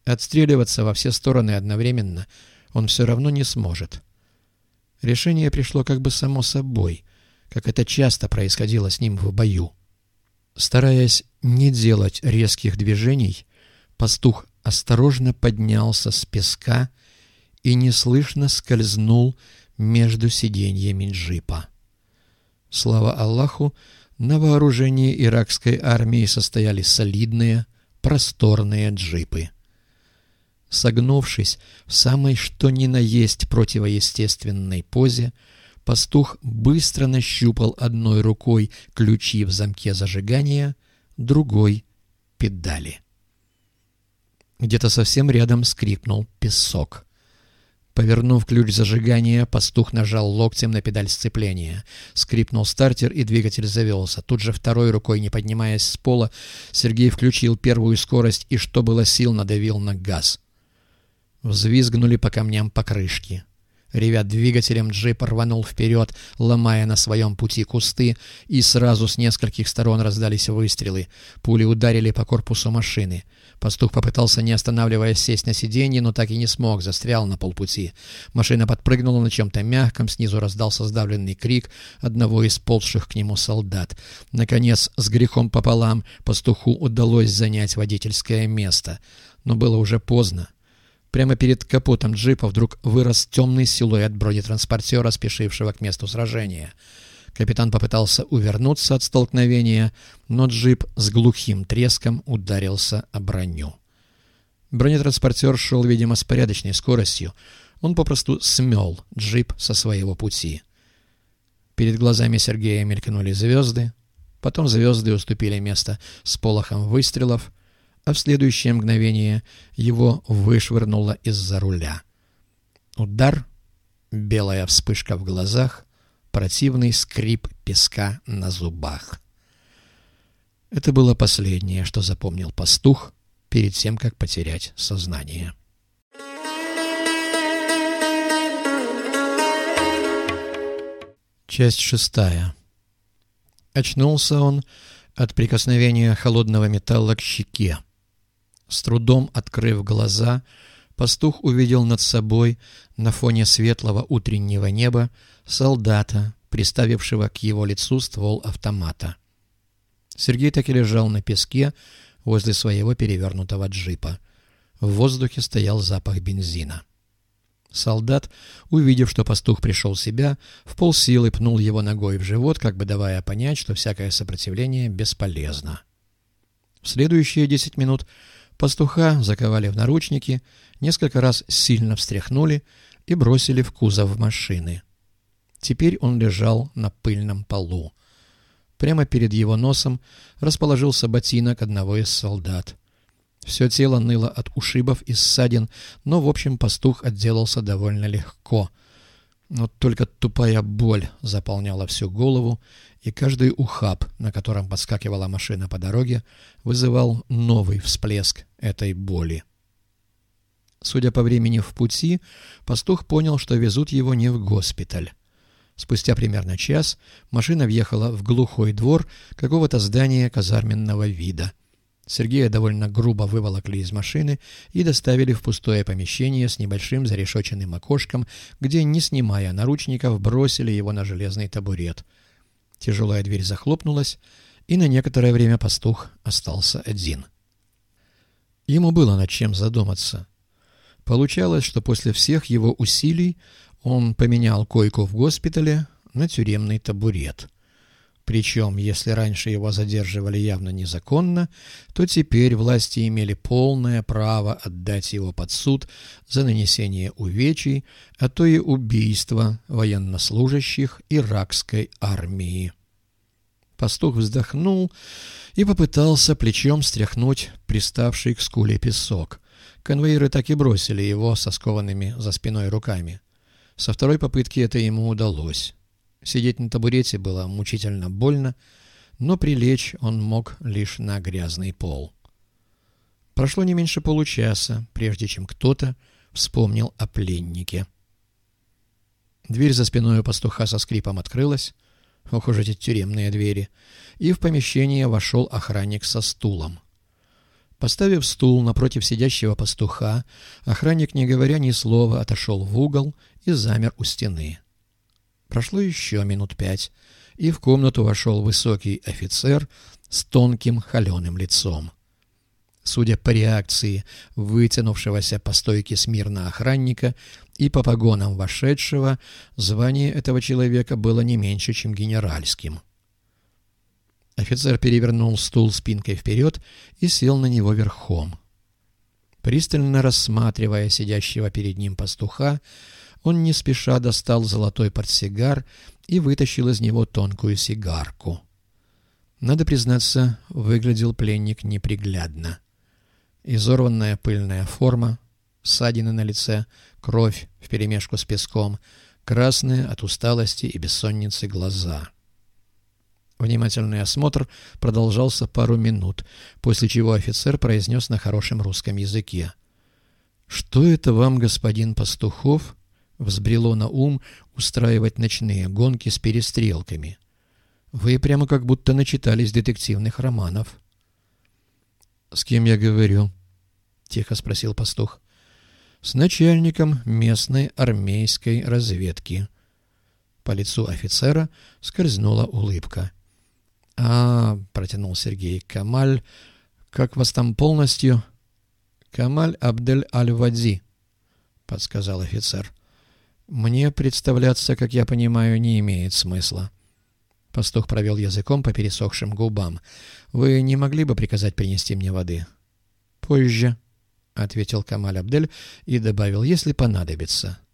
Отстреливаться во все стороны одновременно он все равно не сможет. Решение пришло как бы само собой, как это часто происходило с ним в бою. Стараясь не делать резких движений, пастух осторожно поднялся с песка и неслышно скользнул между сиденьями джипа. Слава Аллаху, на вооружении иракской армии состояли солидные, просторные джипы. Согнувшись в самой что ни на есть противоестественной позе, пастух быстро нащупал одной рукой ключи в замке зажигания, другой — педали. Где-то совсем рядом скрипнул песок. Повернув ключ зажигания, пастух нажал локтем на педаль сцепления. Скрипнул стартер, и двигатель завелся. Тут же второй рукой, не поднимаясь с пола, Сергей включил первую скорость и, что было сил, надавил на газ. Взвизгнули по камням покрышки. Ревя двигателем, джип рванул вперед, ломая на своем пути кусты, и сразу с нескольких сторон раздались выстрелы. Пули ударили по корпусу машины. Пастух попытался, не останавливаясь, сесть на сиденье, но так и не смог, застрял на полпути. Машина подпрыгнула на чем-то мягком, снизу раздался сдавленный крик одного из ползших к нему солдат. Наконец, с грехом пополам, пастуху удалось занять водительское место. Но было уже поздно. Прямо перед капотом джипа вдруг вырос темный силуэт бронетранспортера, спешившего к месту сражения. Капитан попытался увернуться от столкновения, но джип с глухим треском ударился о броню. Бронетранспортер шел, видимо, с порядочной скоростью. Он попросту смел джип со своего пути. Перед глазами Сергея мелькнули звезды, потом звезды уступили место сполохам выстрелов, а в следующее мгновение его вышвырнуло из-за руля. Удар, белая вспышка в глазах, противный скрип песка на зубах. Это было последнее, что запомнил пастух перед тем, как потерять сознание. Часть 6. Очнулся он от прикосновения холодного металла к щеке. С трудом открыв глаза, пастух увидел над собой на фоне светлого утреннего неба солдата, приставившего к его лицу ствол автомата. Сергей так и лежал на песке возле своего перевернутого джипа. В воздухе стоял запах бензина. Солдат, увидев, что пастух пришел в себя, вполсилы пнул его ногой в живот, как бы давая понять, что всякое сопротивление бесполезно. В следующие 10 минут пастуха заковали в наручники, несколько раз сильно встряхнули и бросили в кузов машины. Теперь он лежал на пыльном полу. Прямо перед его носом расположился ботинок одного из солдат. Все тело ныло от ушибов и ссадин, но, в общем, пастух отделался довольно легко. Но только тупая боль заполняла всю голову, и каждый ухаб, на котором подскакивала машина по дороге, вызывал новый всплеск этой боли. Судя по времени в пути, пастух понял, что везут его не в госпиталь. Спустя примерно час машина въехала в глухой двор какого-то здания казарменного вида. Сергея довольно грубо выволокли из машины и доставили в пустое помещение с небольшим зарешоченным окошком, где, не снимая наручников, бросили его на железный табурет. Тяжелая дверь захлопнулась, и на некоторое время пастух остался один. Ему было над чем задуматься. Получалось, что после всех его усилий он поменял койку в госпитале на тюремный табурет. Причем, если раньше его задерживали явно незаконно, то теперь власти имели полное право отдать его под суд за нанесение увечий, а то и убийства военнослужащих иракской армии. Пастух вздохнул и попытался плечом стряхнуть приставший к скуле песок. Конвоиры так и бросили его со скованными за спиной руками. Со второй попытки это ему удалось. Сидеть на табурете было мучительно больно, но прилечь он мог лишь на грязный пол. Прошло не меньше получаса, прежде чем кто-то вспомнил о пленнике. Дверь за спиной у пастуха со скрипом открылась, ох уж эти тюремные двери, и в помещение вошел охранник со стулом. Поставив стул напротив сидящего пастуха, охранник, не говоря ни слова, отошел в угол и замер у стены. Прошло еще минут 5, и в комнату вошел высокий офицер с тонким холеным лицом. Судя по реакции вытянувшегося по стойке смирно охранника и по погонам вошедшего, звание этого человека было не меньше, чем генеральским. Офицер перевернул стул спинкой вперед и сел на него верхом. Пристально рассматривая сидящего перед ним пастуха, он не спеша достал золотой портсигар и вытащил из него тонкую сигарку. Надо признаться, выглядел пленник неприглядно. Изорванная пыльная форма, ссадины на лице, кровь вперемешку с песком, красные от усталости и бессонницы глаза. Внимательный осмотр продолжался пару минут, после чего офицер произнес на хорошем русском языке: «Что это вам, господин Пастухов, взбрело на ум устраивать ночные гонки с перестрелками? Вы прямо как будто начитались детективных романов». «С кем я говорю?» — тихо спросил пастух. «С начальником местной армейской разведки». По лицу офицера скользнула улыбка. Протянул Сергей, — Камаль... Как вас там полностью?» «Камаль Абдель-Аль-Вади», — подсказал офицер. «Мне представляться, как я понимаю, не имеет смысла». Пастух провел языком по пересохшим губам. «Вы не могли бы приказать принести мне воды?» «Позже», — ответил Камаль Абдель и добавил: «если понадобится».